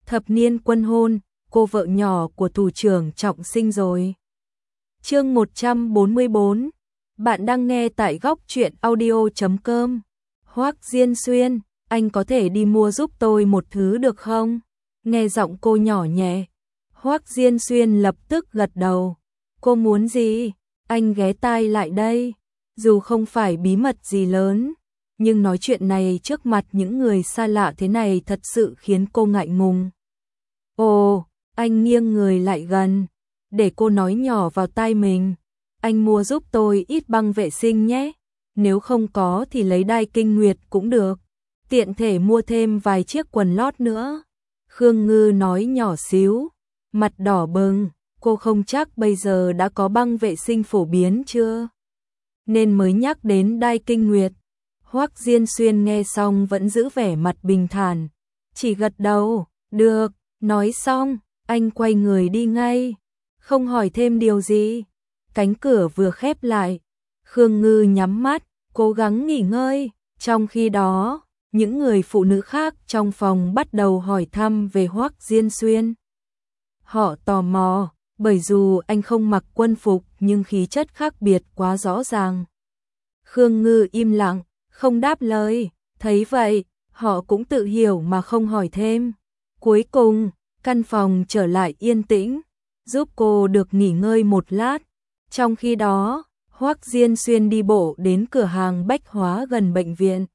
thập niên quân hôn, cô vợ nhỏ của thủ trưởng Trọng Sinh rồi. Chương 144. Bạn đang nghe tại góc truyện audio.com. Hoắc Diên Xuyên, anh có thể đi mua giúp tôi một thứ được không? Nghe giọng cô nhỏ nhẹ, Hoắc Diên Xuyên lập tức gật đầu. Cô muốn gì? Anh ghé tai lại đây. Dù không phải bí mật gì lớn, nhưng nói chuyện này trước mặt những người xa lạ thế này thật sự khiến cô ngại ngùng. Ồ, anh nghiêng người lại gần, để cô nói nhỏ vào tai mình. Anh mua giúp tôi ít băng vệ sinh nhé. Nếu không có thì lấy đai kinh nguyệt cũng được. Tiện thể mua thêm vài chiếc quần lót nữa. Khương Ngư nói nhỏ xíu, mặt đỏ bừng. Cô không chắc bây giờ đã có băng vệ sinh phổ biến chưa, nên mới nhắc đến đai kinh nguyệt. Hoắc Diên Xuyên nghe xong vẫn giữ vẻ mặt bình thản, chỉ gật đầu, được. Nói xong, anh quay người đi ngay, không hỏi thêm điều gì. Cánh cửa vừa khép lại, Khương Ngư nhắm mắt, cố gắng nghỉ ngơi. Trong khi đó, những người phụ nữ khác trong phòng bắt đầu hỏi thăm về Hoắc Diên Xuyên. Họ tò mò, bởi dù anh không mặc quân phục nhưng khí chất khác biệt quá rõ ràng. Khương Ngư im lặng, không đáp lời. Thấy vậy, họ cũng tự hiểu mà không hỏi thêm. Cuối cùng, căn phòng trở lại yên tĩnh, giúp cô được nghỉ ngơi một lát. Trong khi đó, Hoắc Diên Xuyên đi bộ đến cửa hàng bách hóa gần bệnh viện.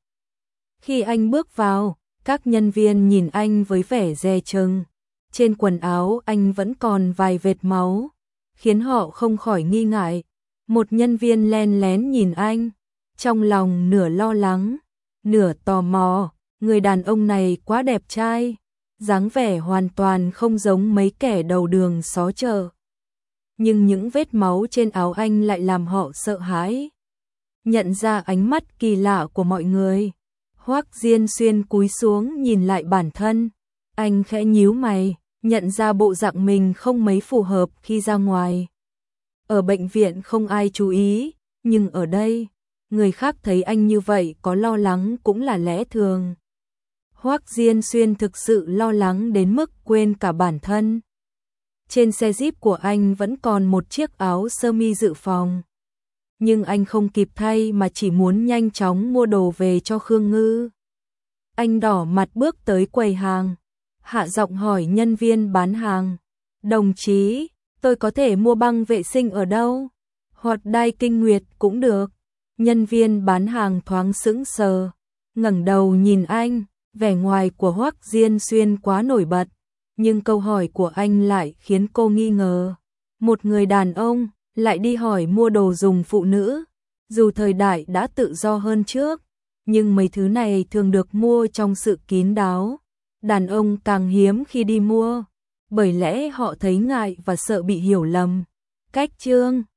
Khi anh bước vào, các nhân viên nhìn anh với vẻ dè chừng. Trên quần áo anh vẫn còn vài vệt máu, khiến họ không khỏi nghi ngại. Một nhân viên len lén nhìn anh, trong lòng nửa lo lắng, nửa tò mò. Người đàn ông này quá đẹp trai, dáng vẻ hoàn toàn không giống mấy kẻ đầu đường xó chợ. Nhưng những vết máu trên áo anh lại làm họ sợ hãi. Nhận ra ánh mắt kỳ lạ của mọi người, Hoắc Diên Xuyên cúi xuống nhìn lại bản thân. Anh khẽ nhíu mày, nhận ra bộ dạng mình không mấy phù hợp khi ra ngoài. Ở bệnh viện không ai chú ý, nhưng ở đây, người khác thấy anh như vậy có lo lắng cũng là lẽ thường. Hoắc Diên Xuyên thực sự lo lắng đến mức quên cả bản thân. Trên xe Jeep của anh vẫn còn một chiếc áo sơ mi dự phòng. Nhưng anh không kịp thay mà chỉ muốn nhanh chóng mua đồ về cho Khương Ngư. Anh đỏ mặt bước tới quầy hàng, hạ giọng hỏi nhân viên bán hàng. Đồng chí, tôi có thể mua băng vệ sinh ở đâu? Hoặc đai kinh nguyệt cũng được. Nhân viên bán hàng thoáng sững sờ, ngẩng đầu nhìn anh. Vẻ ngoài của Hoắc Diên Xuyên quá nổi bật, nhưng câu hỏi của anh lại khiến cô nghi ngờ. Một người đàn ông lại đi hỏi mua đồ dùng phụ nữ. Dù thời đại đã tự do hơn trước, nhưng mấy thứ này thường được mua trong sự kín đáo. Đàn ông càng hiếm khi đi mua, bởi lẽ họ thấy ngại và sợ bị hiểu lầm. Cách chương